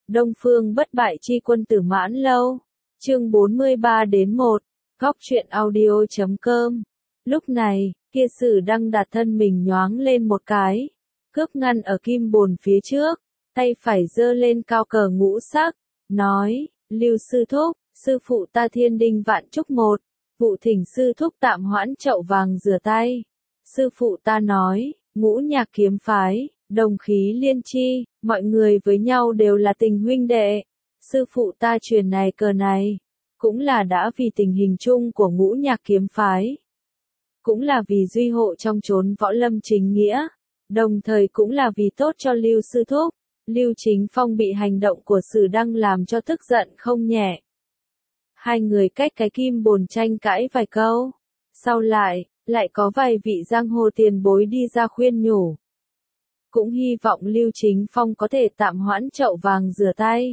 Đông Phương bất bại chi quân tử Mãn Lâu. Chương 43-1. Góc truyện audio.com. Lúc này, kia Sử Đăng đặt thân mình nhoáng lên một cái, cướp ngăn ở kim bồn phía trước, tay phải giơ lên cao cờ ngũ sắc, nói: Lưu sư thúc, sư phụ ta thiên đinh vạn chúc một, vụ thỉnh sư thúc tạm hoãn chậu vàng rửa tay. Sư phụ ta nói, Ngũ Nhạc kiếm phái, đồng khí liên chi, mọi người với nhau đều là tình huynh đệ. Sư phụ ta truyền này cờ này, cũng là đã vì tình hình chung của Ngũ Nhạc kiếm phái, cũng là vì duy hộ trong chốn võ lâm chính nghĩa, đồng thời cũng là vì tốt cho Lưu sư thúc. Lưu Chính Phong bị hành động của Sử Đăng làm cho tức giận không nhẹ. Hai người cách cái kim bồn tranh cãi vài câu, sau lại có vài vị giang hồ tiền bối đi ra khuyên nhủ. Cũng hy vọng Lưu Chính Phong có thể tạm hoãn chậu vàng rửa tay.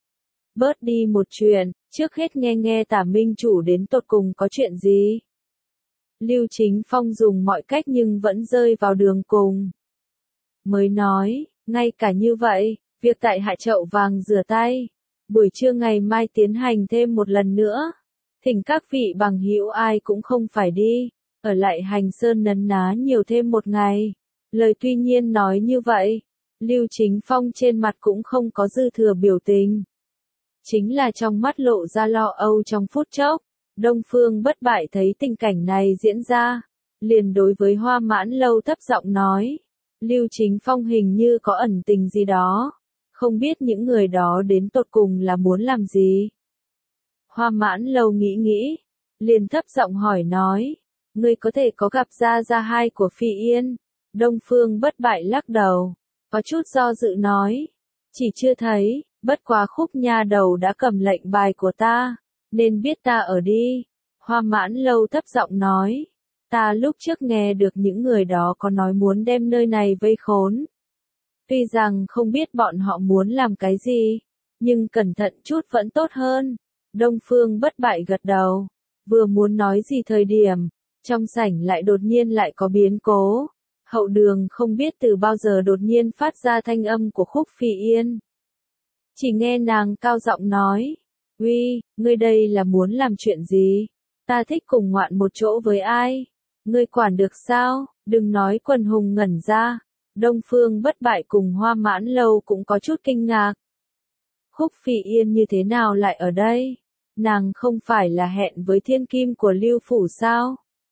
Bớt đi một chuyện, trước hết nghe Tả Minh chủ đến tột cùng có chuyện gì. Lưu Chính Phong dùng mọi cách nhưng vẫn rơi vào đường cùng. Mới nói, ngay cả như vậy, việc tại hạ chậu vàng rửa tay, buổi trưa ngày mai tiến hành thêm một lần nữa. Thỉnh các vị bằng hữu ai cũng không phải đi, ở lại Hành Sơn nấn ná nhiều thêm một ngày. Lời tuy nhiên nói như vậy, Lưu Chính Phong trên mặt cũng không có dư thừa biểu tình. Chính là trong mắt lộ ra lo âu trong phút chốc. Đông Phương bất bại thấy tình cảnh này diễn ra, liền đối với Hoa Mãn Lâu thấp giọng nói: Lưu Chính Phong hình như có ẩn tình gì đó, không biết những người đó đến tột cùng là muốn làm gì. Hoa Mãn Lâu nghĩ, liền thấp giọng hỏi nói: Ngươi có thể có gặp gia hai của Phi Yên? Đông Phương bất bại lắc đầu, có chút do dự nói: Chỉ chưa thấy, bất quá Khúc nha đầu đã cầm lệnh bài của ta, nên biết ta ở đi. Hoa Mãn Lâu thấp giọng nói: Ta lúc trước nghe được những người đó có nói muốn đem nơi này vây khốn. Tuy rằng không biết bọn họ muốn làm cái gì, nhưng cẩn thận chút vẫn tốt hơn. Đông Phương bất bại gật đầu, vừa muốn nói gì thời điểm, trong sảnh lại đột nhiên lại có biến cố. Hậu đường không biết từ bao giờ đột nhiên phát ra thanh âm của Khúc Phi Yên. Chỉ nghe nàng cao giọng nói: Uy, ngươi đây là muốn làm chuyện gì? Ta thích cùng ngoạn một chỗ với ai? Ngươi quản được sao? Đừng nói quần hùng ngẩn ra. Đông Phương bất bại cùng Hoa Mãn Lâu cũng có chút kinh ngạc. Khúc Phi Yên như thế nào lại ở đây? Nàng không phải là hẹn với thiên kim của Lưu Phủ sao?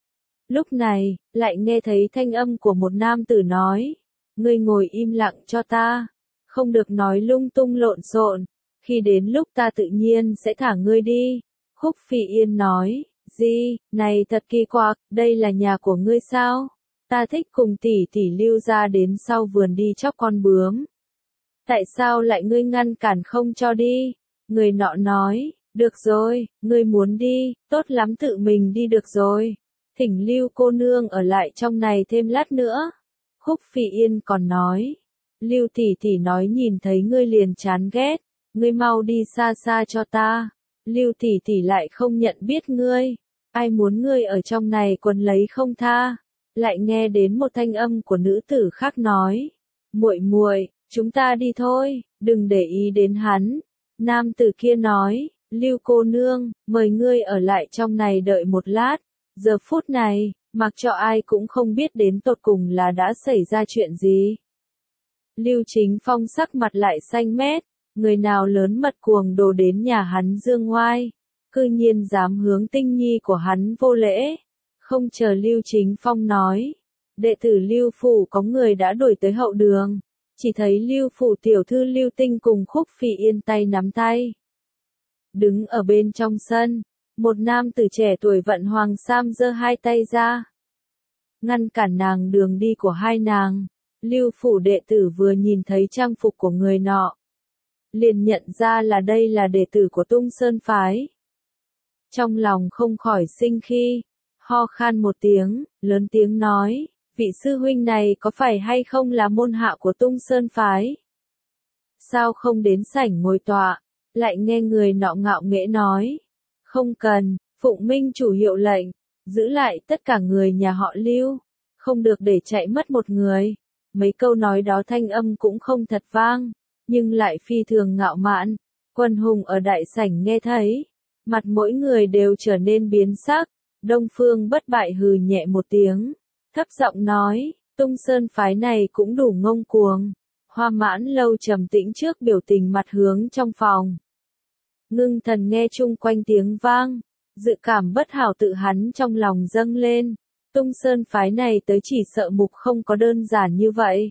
Lúc này, lại nghe thấy thanh âm của một nam tử nói: Ngươi ngồi im lặng cho ta, không được nói lung tung lộn xộn, khi đến lúc ta tự nhiên sẽ thả ngươi đi. Khúc Phi Yên nói: Gì, này thật kỳ quặc, đây là nhà của ngươi sao? Ta thích cùng tỷ tỷ Lưu ra đến sau vườn đi chóc con bướm. Tại sao lại ngươi ngăn cản không cho đi? Người nọ nói: Được rồi, ngươi muốn đi, tốt lắm tự mình đi được rồi. Thỉnh Lưu cô nương ở lại trong này thêm lát nữa. Khúc Phi Yên còn nói: Lưu tỷ tỷ nói nhìn thấy ngươi liền chán ghét, ngươi mau đi xa xa cho ta. Lưu tỷ tỷ lại không nhận biết ngươi, ai muốn ngươi ở trong này quấn lấy không tha. Lại nghe đến một thanh âm của nữ tử khác nói: Muội muội, chúng ta đi thôi, đừng để ý đến hắn. Nam tử kia nói: Lưu cô nương, mời ngươi ở lại trong này đợi một lát. Giờ phút này, mặc cho ai cũng không biết đến tột cùng là đã xảy ra chuyện gì. Lưu Chính Phong sắc mặt lại xanh mét, người nào lớn mật cuồng đồ đến nhà hắn dương ngoai, cư nhiên dám hướng tinh nhi của hắn vô lễ. Không chờ Lưu Chính Phong nói, đệ tử Lưu Phủ có người đã đuổi tới hậu đường, chỉ thấy Lưu Phủ tiểu thư Lưu Tinh cùng Khúc Phi Yên tay nắm tay. Đứng ở bên trong sân, một nam tử trẻ tuổi vận hoàng sam giơ hai tay ra, ngăn cản nàng đường đi của hai nàng. Lưu Phủ đệ tử vừa nhìn thấy trang phục của người nọ, liền nhận ra là đây là đệ tử của Tung Sơn phái. Trong lòng không khỏi sinh khi, ho khan một tiếng, lớn tiếng nói: Vị sư huynh này có phải hay không là môn hạ của Tung Sơn phái? Sao không đến sảnh ngồi tọa? Lại nghe người nọ ngạo nghễ nói: Không cần, phụng minh chủ hiệu lệnh, giữ lại tất cả người nhà họ Lưu, không được để chạy mất một người. Mấy câu nói đó thanh âm cũng không thật vang, nhưng lại phi thường ngạo mạn. Quần hùng ở đại sảnh nghe thấy, mặt mỗi người đều trở nên biến sắc. Đông Phương Bất Bại hừ nhẹ một tiếng, thấp giọng nói, Tung Sơn phái này cũng đủ ngông cuồng. Hoa Mãn Lâu trầm tĩnh trước biểu tình mặt hướng trong phòng. Ngưng thần nghe chung quanh tiếng vang, dự cảm bất hảo tự hắn trong lòng dâng lên. Tung Sơn phái này tới chỉ sợ mục không có đơn giản như vậy.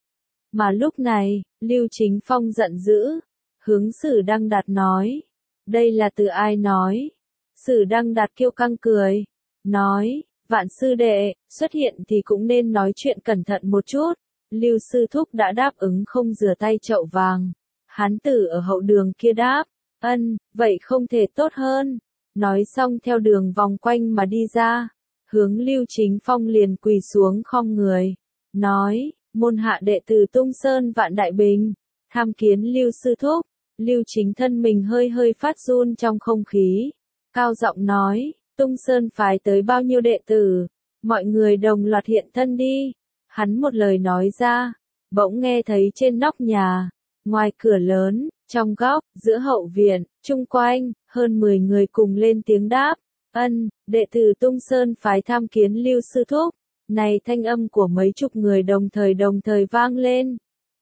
Mà lúc này, Lưu Chính Phong giận dữ, hướng Sử Đăng Đạt nói. Đây là từ ai nói? Sử Đăng Đạt kiêu căng cười, nói, Vạn sư đệ, xuất hiện thì cũng nên nói chuyện cẩn thận một chút. Lưu sư thúc đã đáp ứng không rửa tay chậu vàng. Hán tử ở hậu đường kia đáp, ân, vậy không thể tốt hơn. Nói xong theo đường vòng quanh mà đi ra, hướng Lưu Chính Phong liền quỳ xuống khom người, nói, môn hạ đệ tử Tung Sơn Vạn Đại Bình, tham kiến Lưu sư thúc. Lưu Chính thân mình hơi hơi phát run trong không khí, cao giọng nói, Tung Sơn phái tới bao nhiêu đệ tử, mọi người đồng loạt hiện thân đi. Hắn một lời nói ra, bỗng nghe thấy trên nóc nhà, ngoài cửa lớn, trong góc, giữa hậu viện, chung quanh, hơn 10 người cùng lên tiếng đáp, ân, đệ tử Tung Sơn phái tham kiến Lưu sư thúc. Này thanh âm của mấy chục người đồng thời vang lên.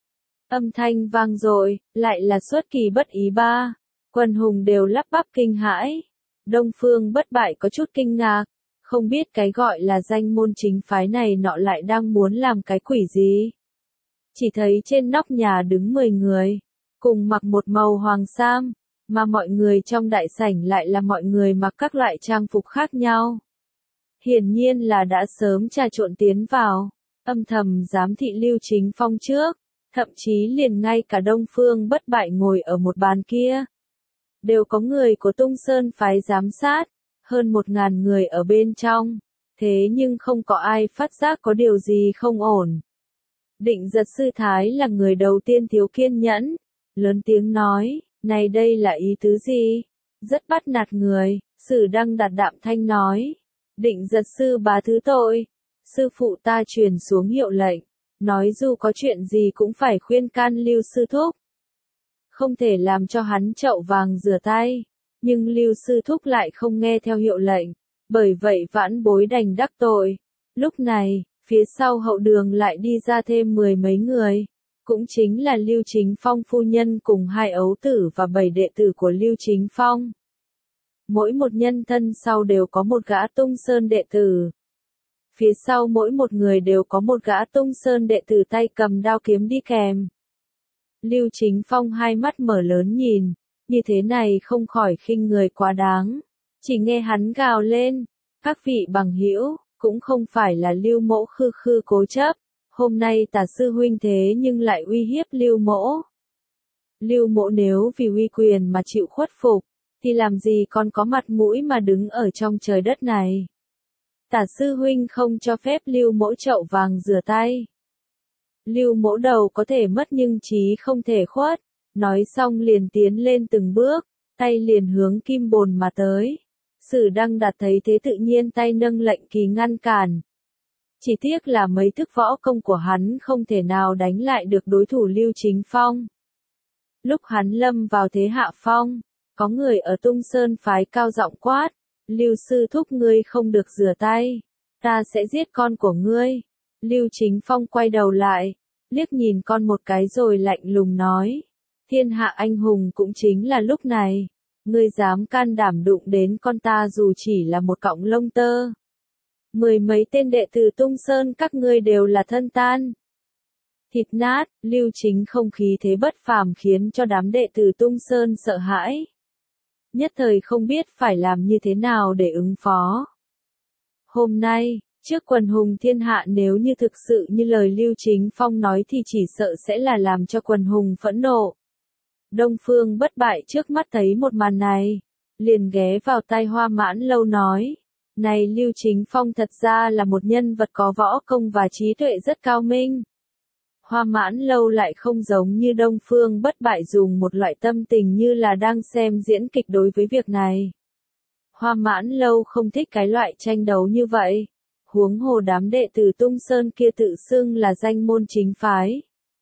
Âm thanh vang dội, lại là xuất kỳ bất ý ba. Quần hùng đều lắp bắp kinh hãi. Đông Phương Bất Bại có chút kinh ngạc, không biết cái gọi là danh môn chính phái này nọ lại đang muốn làm cái quỷ gì. Chỉ thấy trên nóc nhà đứng 10 người, cùng mặc một màu hoàng sam, mà mọi người trong đại sảnh lại là mọi người mặc các loại trang phục khác nhau. Hiển nhiên là đã sớm trà trộn tiến vào, âm thầm giám thị Lưu Chính Phong trước, thậm chí liền ngay cả Đông Phương Bất Bại ngồi ở một bàn kia. Đều có người của Tung Sơn phái giám sát, hơn 1000 người ở bên trong, thế nhưng không có ai phát giác có điều gì không ổn. Định Giật sư thái là người đầu tiên thiếu kiên nhẫn, lớn tiếng nói, này đây là ý tứ gì? Rất bắt nạt người. Sử Đăng Đạt đạm thanh nói, Định Giật sư bá thứ tội, sư phụ ta truyền xuống hiệu lệnh, nói dù có chuyện gì cũng phải khuyên can Lưu sư thúc. Không thể làm cho hắn chậu vàng rửa tay, nhưng Lưu sư thúc lại không nghe theo hiệu lệnh, bởi vậy vãn bối đành đắc tội. Lúc này, phía sau hậu đường lại đi ra thêm 10 mấy người, cũng chính là Lưu Chính Phong phu nhân cùng 2 ấu tử và 7 đệ tử của Lưu Chính Phong. Mỗi một nhân thân sau đều có một gã Tung Sơn đệ tử. Phía sau mỗi một người đều có một gã Tung Sơn đệ tử tay cầm đao kiếm đi kèm. Lưu Chính Phong hai mắt mở lớn nhìn, như thế này không khỏi khinh người quá đáng. Chỉ nghe hắn gào lên, các vị bằng hữu, cũng không phải là Lưu mỗ khư khư cố chấp, hôm nay Tả sư huynh thế nhưng lại uy hiếp Lưu mỗ. Lưu mỗ nếu vì uy quyền mà chịu khuất phục, thì làm gì còn có mặt mũi mà đứng ở trong trời đất này. Tả sư huynh không cho phép Lưu mỗ chậu vàng rửa tay. Lưu mỗ đầu có thể mất nhưng chí không thể khuất. Nói xong liền tiến lên từng bước, tay liền hướng kim bồn mà tới. Sử Đăng Đạt thấy thế tự nhiên tay nâng lệnh kỳ ngăn cản. Chỉ tiếc là mấy thức võ công của hắn không thể nào đánh lại được đối thủ Lưu Chính Phong. Lúc hắn lâm vào thế hạ phong, có người ở Tung Sơn phái cao giọng quát, Lưu sư thúc ngươi không được rửa tay, ta sẽ giết con của ngươi. Lưu Chính Phong quay đầu lại, liếc nhìn con một cái rồi lạnh lùng nói, thiên hạ anh hùng cũng chính là lúc này, ngươi dám can đảm đụng đến con ta dù chỉ là một cọng lông tơ. 10 mấy tên đệ tử Tung Sơn các ngươi đều là thân tan. Thịt nát, Lưu Chính không khí thế bất phàm khiến cho đám đệ tử Tung Sơn sợ hãi. Nhất thời không biết phải làm như thế nào để ứng phó. Hôm nay, trước quần hùng thiên hạ nếu như thực sự như lời Lưu Chính Phong nói thì chỉ sợ sẽ là làm cho quần hùng phẫn nộ. Đông Phương Bất Bại trước mắt thấy một màn này, liền ghé vào tai Hoa Mãn Lâu nói, này Lưu Chính Phong thật ra là một nhân vật có võ công và trí tuệ rất cao minh. Hoa Mãn Lâu lại không giống như Đông Phương Bất Bại dùng một loại tâm tình như là đang xem diễn kịch đối với việc này. Hoa Mãn Lâu không thích cái loại tranh đấu như vậy. Huống hồ đám đệ tử Tung Sơn kia tự xưng là danh môn chính phái.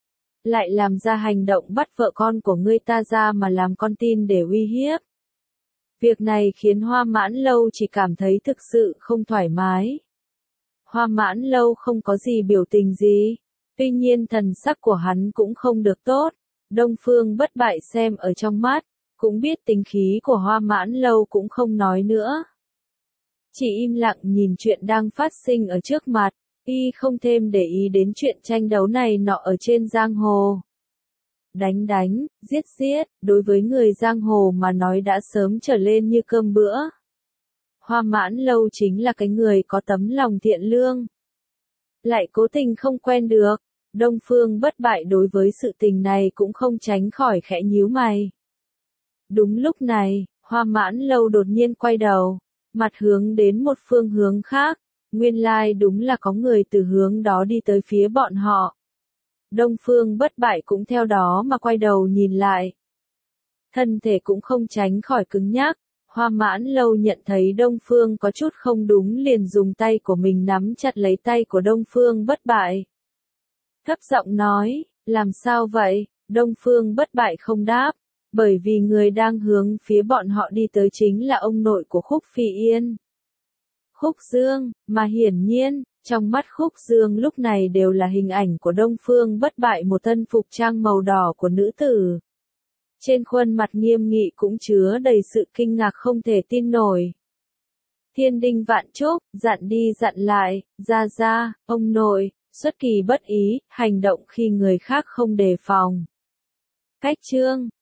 lại làm ra hành động bắt vợ con của ngươi ta ra mà làm con tin để uy hiếp. Việc này khiến Hoa Mãn Lâu chỉ cảm thấy thực sự không thoải mái. Hoa Mãn Lâu không có gì biểu tình gì, tuy nhiên thần sắc của hắn cũng không được tốt. Đông Phương Bất Bại xem ở trong mắt, cũng biết tính khí của Hoa Mãn Lâu cũng không nói nữa. Chỉ im lặng nhìn chuyện đang phát sinh ở trước mặt, y không thêm để ý đến chuyện tranh đấu này nọ ở trên giang hồ. Đánh đánh, giết giết, đối với người giang hồ mà nói đã sớm trở lên như cơm bữa. Hoa Mãn Lâu chính là cái người có tấm lòng thiện lương. Lại cố tình không quen được, Đông Phương Bất Bại đối với sự tình này cũng không tránh khỏi khẽ nhíu mày. Đúng lúc này, Hoa Mãn Lâu đột nhiên quay đầu, mặt hướng đến một phương hướng khác, nguyên lai đúng là có người từ hướng đó đi tới phía bọn họ. Đông Phương Bất Bại cũng theo đó mà quay đầu nhìn lại. Thân thể cũng không tránh khỏi cứng nhắc, Hoa Mãn Lâu nhận thấy Đông Phương có chút không đúng liền dùng tay của mình nắm chặt lấy tay của Đông Phương Bất Bại. Thấp giọng nói, làm sao vậy? Đông Phương Bất Bại không đáp, bởi vì người đang hướng phía bọn họ đi tới chính là ông nội của Khúc Phi Yên. Khúc Dương, mà hiển nhiên, trong mắt Khúc Dương lúc này đều là hình ảnh của Đông Phương Bất Bại, một thân phục trang màu đỏ của nữ tử. Trên khuôn mặt nghiêm nghị cũng chứa đầy sự kinh ngạc không thể tin nổi. Thiên đinh vạn trúc, dặn đi dặn lại, ra, ông nội, xuất kỳ bất ý, hành động khi người khác không đề phòng. Cách chương